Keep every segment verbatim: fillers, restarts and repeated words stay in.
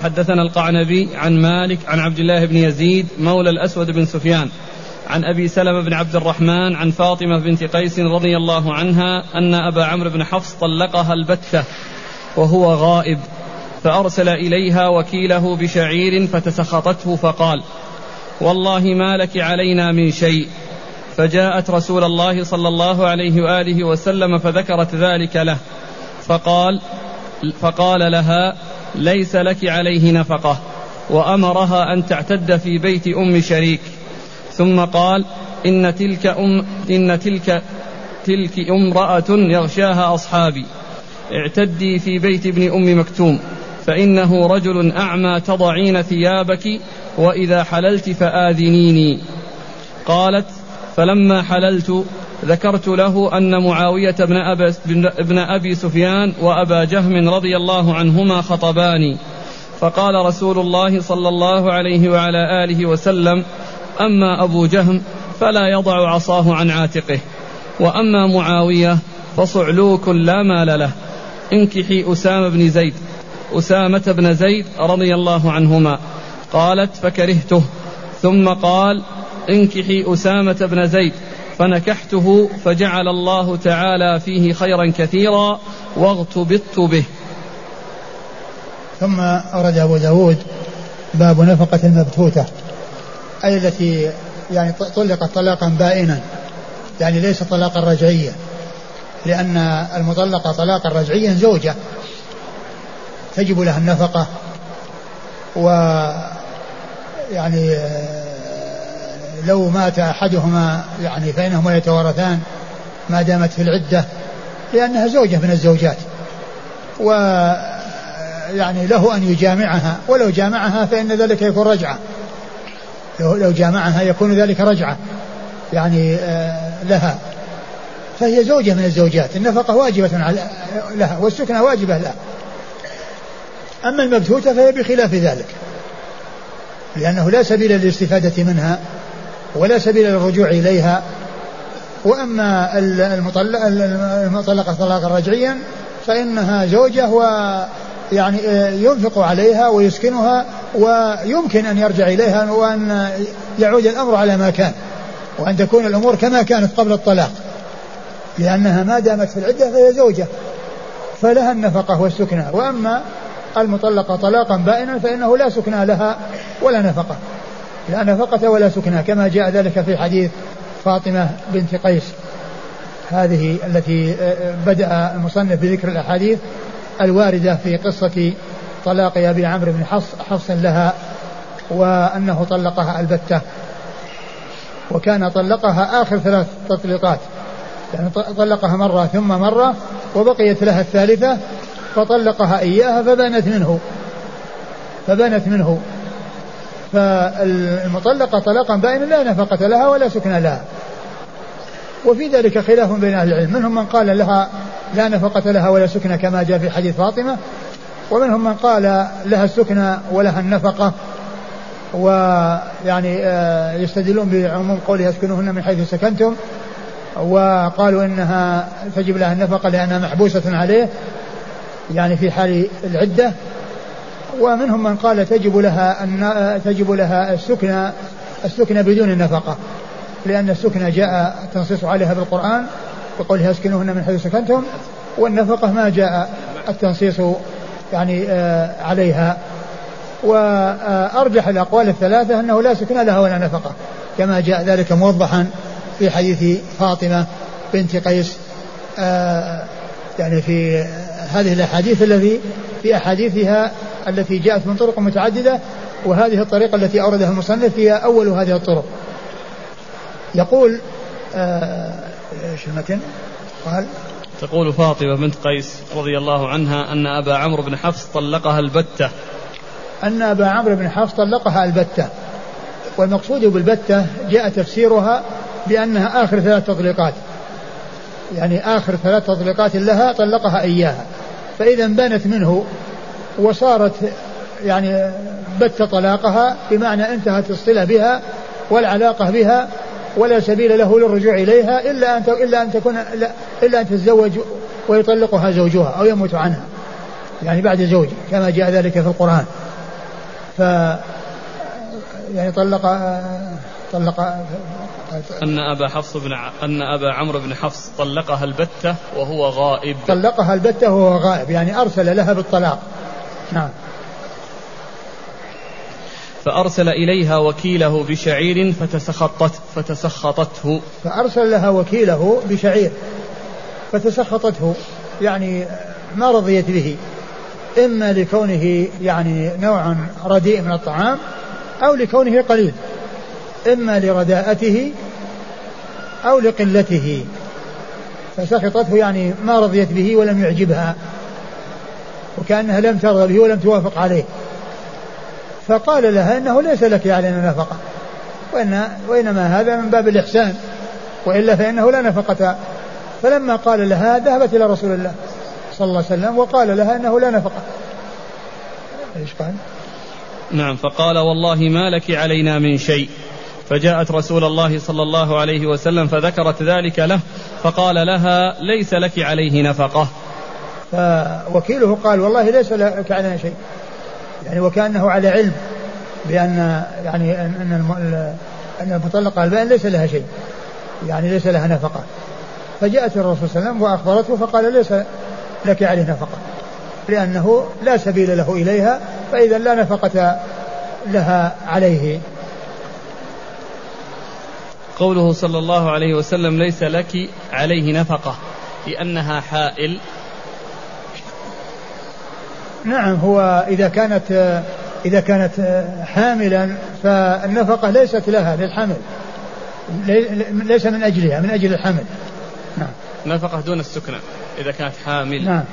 حدثنا القعنبي عن مالك عن عبد الله بن يزيد مولى الأسود بن سفيان عن أبي سلمة بن عبد الرحمن عن فاطمة بنت قيس رضي الله عنها أن أبا عمرو بن حفص طلقها البتة وهو غائب، فأرسل إليها وكيله بشعير فتسخطته فقال: والله ما لك علينا من شيء. فجاءت رسول الله صلى الله عليه وآله وسلم فذكرت ذلك له، فقال فقال لها: ليس لك عليه نفقة، وأمرها أن تعتد في بيت أم شريك. ثم قال: إن تلك أم إن تلك تلك امرأة يغشاها أصحابي، اعتدي في بيت ابن أم مكتوم، فإنه رجل أعمى تضعين ثيابك، وإذا حللت فآذنيني. قالت: فلما حللت ذكرت له أن معاوية بن أبي, بن أبي سفيان وأبا جهم رضي الله عنهما خطباني، فقال رسول الله صلى الله عليه وعلى آله وسلم: أما أبو جهم فلا يضع عصاه عن عاتقه، وأما معاوية فصعلوك لا مال له، انكحي أسامة بن زيد أسامة بن زيد رضي الله عنهما. قالت: فكرهته. ثم قال: انكحي أسامة بن زيد، فنكحته، فجعل الله تعالى فيه خيرا كثيرا واغتبطت به. ثم أورد أبو داود باب نفقة المبتوتة، أي التي يعني طلقت طلاقا بائنا، يعني ليس طلاقا رجعيا، لأن المطلقة طلاقا رجعيا زوجة تجب لها النفقة، ويعني لو مات أحدهما يعني فإنهما يتوارثان ما دامت في العدة، لأنها زوجة من الزوجات، ويعني له أن يجامعها، ولو جامعها فإن ذلك يكون رجعة، لو جامعها يكون ذلك رجعة يعني لها، فهي زوجة من الزوجات، النفقة واجبة لها والسكنة واجبة لها. أما المبتوتة فهي بخلاف ذلك، لأنه لا سبيل للاستفادة منها ولا سبيل للرجوع إليها. وأما المطلقة طلاقا رجعيا فإنها زوجة، ويعني ينفق عليها ويسكنها، ويمكن أن يرجع إليها وأن يعود الأمر على ما كان، وأن تكون الأمور كما كانت قبل الطلاق، لأنها ما دامت في العدة فهي زوجة فلها النفقة والسكنة. وأما المطلقة طلاقا بائنا فإنه لا سكنى لها ولا نفقة، لا نفقة ولا سكنى، كما جاء ذلك في حديث فاطمة بنت قيس هذه التي بدأ المصنف بذكر الأحاديث الواردة في قصة طلاق أبي عمرو بن حفص لها، وأنه طلقها البتة، وكان طلقها آخر ثلاث تطليقات، يعني طلقها مرة ثم مرة وبقيت لها الثالثة، فطلقها إياها فبانت منه فبانت منه فالمطلقة طلاقا بائنا لا نفقة لها ولا سكن لها. وفي ذلك خلاف بين أهل العلم، منهم من قال لها لا نفقة لها ولا سكن كما جاء في حديث فاطمة، ومنهم من قال لها السكن ولها النفقة، ويعني يستدلون بعموم قولها اسكنوهن من حيث سكنتم، وقالوا إنها تجب لها النفقة لأنها محبوسة عليه يعني في حال العدة. ومنهم من قال تجب لها أن تجب لها السكنى السكنى بدون النفقة، لأن السكنى جاء التنصيص عليها بالقرآن بقولها اسكنوهن من حيث سكنتم، والنفقة ما جاء التنصيص يعني عليها. وأرجح الأقوال الثلاثة أنه لا سكنى لها ولا نفقة، كما جاء ذلك موضحا في حديث فاطمة بنت قيس يعني في هذه الأحاديث التي في أحاديثها التي جاءت من طرق متعددة، وهذه الطريقة التي أوردها المصنف هي أول هذه الطرق. يقول ايش المتن؟ قال تقول فاطمة بنت قيس رضي الله عنها أن أبا عمرو بن حفص طلقها البتة، أن أبا عمرو بن حفص طلقها البتة، والمقصود بالبتة جاء تفسيرها بأنها آخر ثلاث تطليقات، يعني آخر ثلاث تطليقات لها طلقها إياها، فإذا بانت منه وصارت يعني بت طلاقها، بمعنى انتهت الصلة بها والعلاقة بها، ولا سبيل له للرجوع إليها إلا أن إلا أن تكون إلا أن تتزوج ويطلقها زوجها أو يموت عنها، يعني بعد زوج كما جاء ذلك في القرآن. ف يعني طلق طلق أن أبا حفص بن ع... أن أبا عمرو بن حفص طلقها البتة وهو غائب. طلقها البتة وهو غائب يعني أرسل لها بالطلاق. نعم. فأرسل إليها وكيله بشعير فتسخطت فتسخطته فأرسل لها وكيله بشعير فتسخطته يعني ما رضيت به، إما لكونه يعني نوع رديء من الطعام أو لكونه قليل، إما لرداءته أو لقلته، فسخطته يعني ما رضيت به ولم يعجبها وكأنها لم ترضى به ولم توافق عليه، فقال لها إنه ليس لك علينا نفقة وإن وإنما هذا من باب الإحسان وإلا فإنه لا نفقة. فلما قال لها ذهبت إلى رسول الله صلى الله عليه وسلم وقال لها إنه لا نفقة. إيش قال؟ نعم. فقال والله ما لك علينا من شيء، فجاءت رسول الله صلى الله عليه وسلم فذكرت ذلك له فقال لها ليس لك عليه نفقة. فوكيله قال والله ليس لك علينا شيء، يعني وكأنه على علم بأن يعني أن أن المطلقة البائن ليس لها شيء، يعني ليس لها نفقة. فجاءت الرسول صلى الله عليه وسلم وأخبرته فقال ليس لك عليه نفقة لأنه لا سبيل له إليها، فإذا لا نفقة لها عليه. قوله صلى الله عليه وسلم ليس لك عليه نفقة لأنها حائل. نعم، هو إذا كانت إذا كانت حاملا فالنفقة ليست لها للحمل، ليس من أجلها، من أجل الحمل. نعم. نفقة دون السكنة إذا كانت حامل. نعم.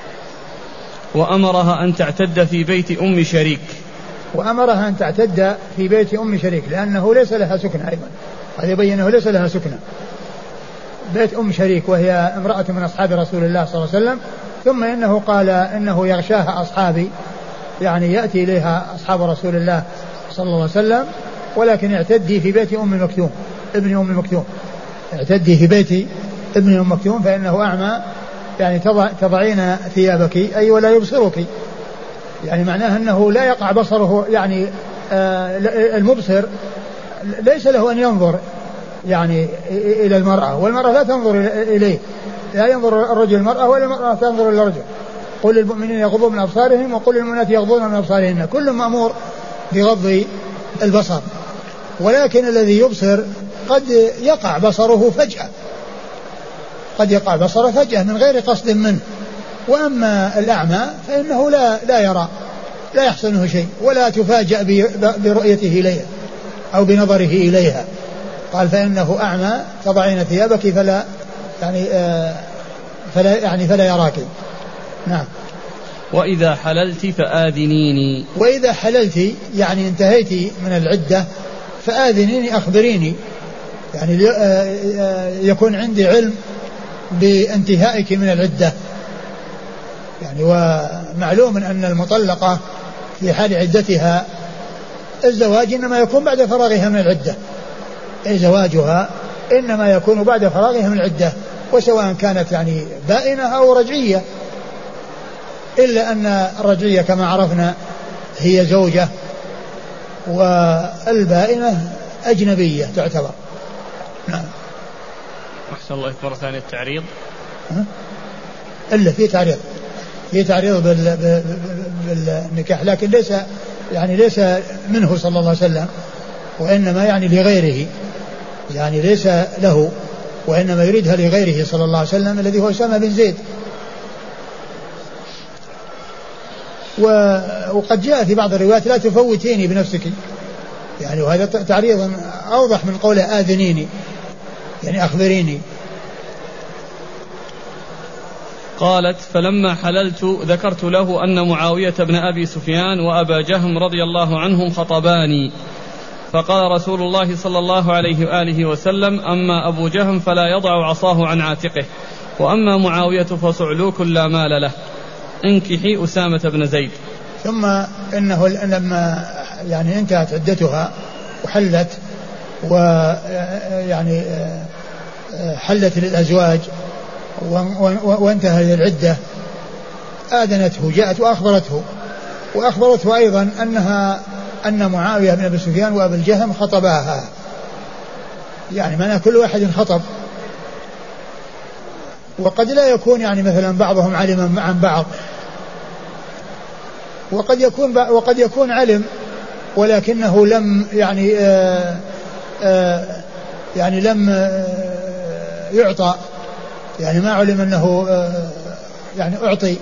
وأمرها أن تعتد في بيت أم شريك. وأمرها أن تعتد في بيت أم شريك لأنه ليس لها سكنة أيضا، هذا يبين أنه ليس لها سكنة. بيت أم شريك وهي امرأة من أصحاب رسول الله صلى الله عليه وسلم، ثم إنه قال إنه يغشاها أصحابي، يعني يأتي إليها أصحاب رسول الله صلى الله عليه وسلم، ولكن اعتدي في بيت أم مكتوم ابن أم مكتوم، اعتدي في بيت ابن أم مكتوم فإنه أعمى، يعني تضع تضعين ثيابك أي ولا يبصرك، يعني معناه أنه لا يقع بصره، يعني آه المبصر ليس له أن ينظر يعني إلى المرأة، والمرأة لا تنظر إليه، لا ينظر الرجل المرأة ولا المرأة تنظر إلى الرجل. قل للمؤمنين يغضوا من أبصارهم وقل للمؤمنات يغضون من أبصارهن، كل مأمور بغض البصر، ولكن الذي يبصر قد يقع بصره فجأة، قد يقع بصره فجأة من غير قصد منه. وأما الأعمى فإنه لا لا يرى، لا يحصله شيء ولا تفاجأ برؤيته إليها أو بنظره إليها. قال فإنه أعمى تضعين ثيابك فلا يعني آه فلا يعني فلا يراك. نعم. وإذا حللت فآذنيني. وإذا حللت يعني انتهيت من العدة فآذنيني، أخبريني، يعني يكون عندي علم بانتهائك من العدة. يعني ومعلوم أن المطلقة في حال عدتها الزواج إنما يكون بعد فراغها من العدة، أي زواجها إنما يكون بعد فراغها من العدة، وسواء كانت يعني بائنة أو رجعية، إلا أن الرجعية كما عرفنا هي زوجة والبائنة أجنبية تعتبر. نعم. أحسن الله مرة ثانية التعريض. إلا في تعريض، في تعريض بالنكاح، لكن ليس يعني ليس منه صلى الله عليه وسلم، وإنما يعني لغيره، يعني ليس له وإنما يريدها لغيره صلى الله عليه وسلم الذي هو أسامة بن زيد. وقد جاء في بعض الروايات لا تفوتيني بنفسك، يعني وهذا تعريض أوضح من قوله آذنيني، يعني أخبريني. قالت فلما حللت ذكرت له أن معاوية بن أبي سفيان وأبا جهم رضي الله عنهم خطباني، فقال رسول الله صلى الله عليه وآله وسلم أما أبو جهم فلا يضع عصاه عن عاتقه، وأما معاوية فصعلوك لا مال له، انكحي أسامة بن زيد. ثم إنه لما يعني انتهت عدتها وحلت ويعني حلت للأزواج وانتهى العدة آذنته، جاءت وأخبرته وأخبرته أيضا أنها أن معاوية بن أبي سفيان وأبا الجهم خطباها، يعني معنى كل واحد خطب. وقد لا يكون يعني مثلا بعضهم علم عن بعض، وقد يكون وقد يكون علم ولكنه لم يعني آآ آآ يعني لم يعطى، يعني ما علم أنه يعني أعطي.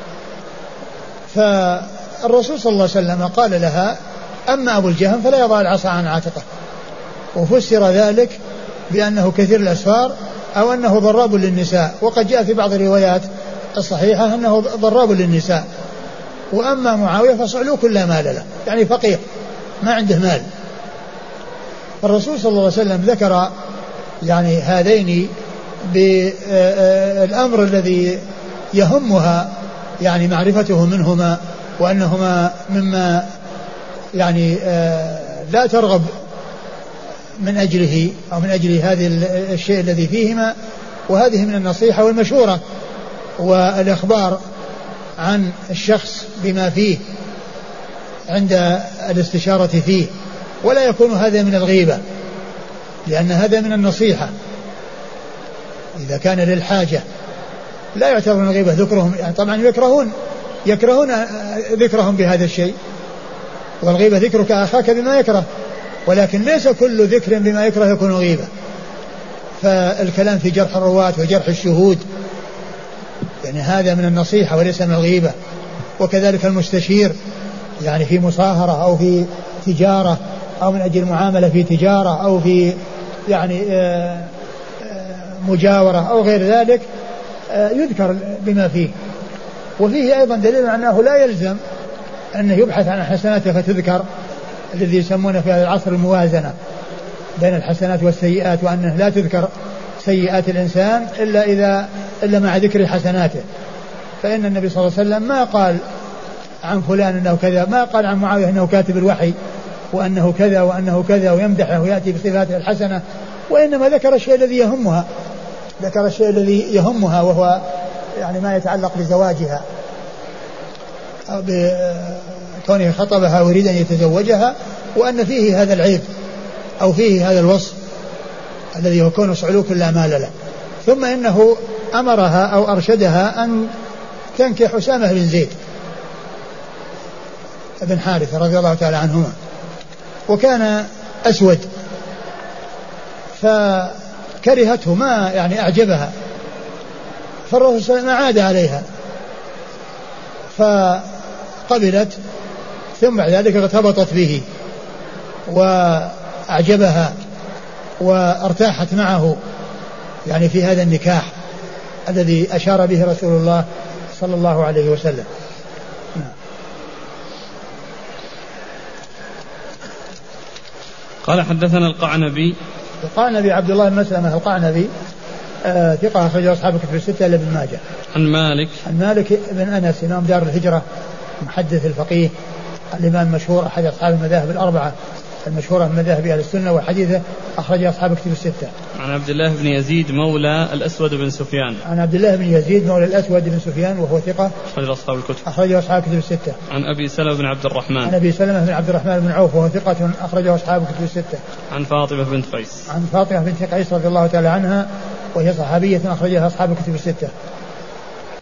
فالرسول صلى الله عليه وسلم قال لها: أما أبو الجهم فلا يضع العصا عن عاتقه، وفسر ذلك بأنه كثير الأسفار أو أنه ضراب للنساء، وقد جاء في بعض الروايات الصحيحة أنه ضراب للنساء. وأما معاوية فصعلوك لا مال له، يعني فقير ما عنده مال. الرسول صلى الله عليه وسلم ذكر يعني هذين بالأمر الذي يهمها يعني معرفته منهما، وأنهما مما يعني لا ترغب من أجله أو من أجل هذا الشيء الذي فيهما، وهذه من النصيحة والمشورة والإخبار عن الشخص بما فيه عند الاستشارة فيه، ولا يكون هذا من الغيبة، لأن هذا من النصيحة إذا كان للحاجة، لا يعتبر من الغيبة ذكرهم. يعني طبعا يكرهون يكرهون ذكرهم بهذا الشيء، والغيبة ذكرك أخاك بما يكره، ولكن ليس كل ذكر بما يكره يكون غيبة. فالكلام في جرح الرواة وجرح الشهود يعني هذا من النصيحة وليس من الغيبة. وكذلك المستشير يعني في مصاهرة أو في تجارة أو من أجل معاملة في تجارة أو في يعني مجاورة أو غير ذلك يذكر بما فيه. وفيه أيضا دليل أنه لا يلزم أنه يبحث عن حسناته فتذكر، الذي يسمونه في هذا العصر الموازنة بين الحسنات والسيئات، وأنه لا تذكر سيئات الإنسان إلا إذا إلا مع ذكر حسناته. فإن النبي صلى الله عليه وسلم ما قال عن فلان أنه كذا، ما قال عن معاوية أنه كاتب الوحي وأنه كذا وأنه كذا ويمدحه ويأتي بصفاته الحسنة، وإنما ذكر الشيء الذي يهمها ذكر الشيء الذي يهمها وهو يعني ما يتعلق بزواجها أو بكونه خطبها ويريد أن يتزوجها، وأن فيه هذا العيب أو فيه هذا الوصف الذي يكون صعلوك لا مال له. ثم إنه أمرها أو أرشدها أن تنكح أسامة بن زيد بن حارثة رضي الله تعالى عنهما، وكان أسود فكرهته ما يعني أعجبها، فالرسول صلى الله عليه وسلم عاد عليها فقبلت، ثم بعد ذلك ارتبطت به وأعجبها وارتاحت معه يعني في هذا النكاح الذي أشار به رسول الله صلى الله عليه وسلم. قال حدثنا القعنبي. القعنبي عبد الله بن مسلمة القعنبي آه ثقة أخرجه أصحاب الكتب الستة إلا ابن ماجه. عن مالك. عن مالك بن أنس إمام دار الهجرة محدث الفقيه الإمام المشهور أحد أصحاب المذاهب الأربعة المشهورة من مذاهب أهل السنة، وحديثه أخرج أصحاب الكتب الستة. عن عبد الله بن يزيد مولى الأسود بن سفيان. عن عبد الله بن يزيد مولى الأسود بن سفيان وهو ثقة أخرج أصحاب الكتب. أخرج أصحاب الكتب الستة. عن أبي سلمة بن عبد الرحمن. عن أبي سلمة بن عبد الرحمن بن عوف وهو ثقة أخرجه أصحاب الكتب الستة. عن فاطمة بنت قيس. عن فاطمة بنت قيس رضي الله تعالى عنها وهي صحابية أخرجها أصحاب الكتب الستة.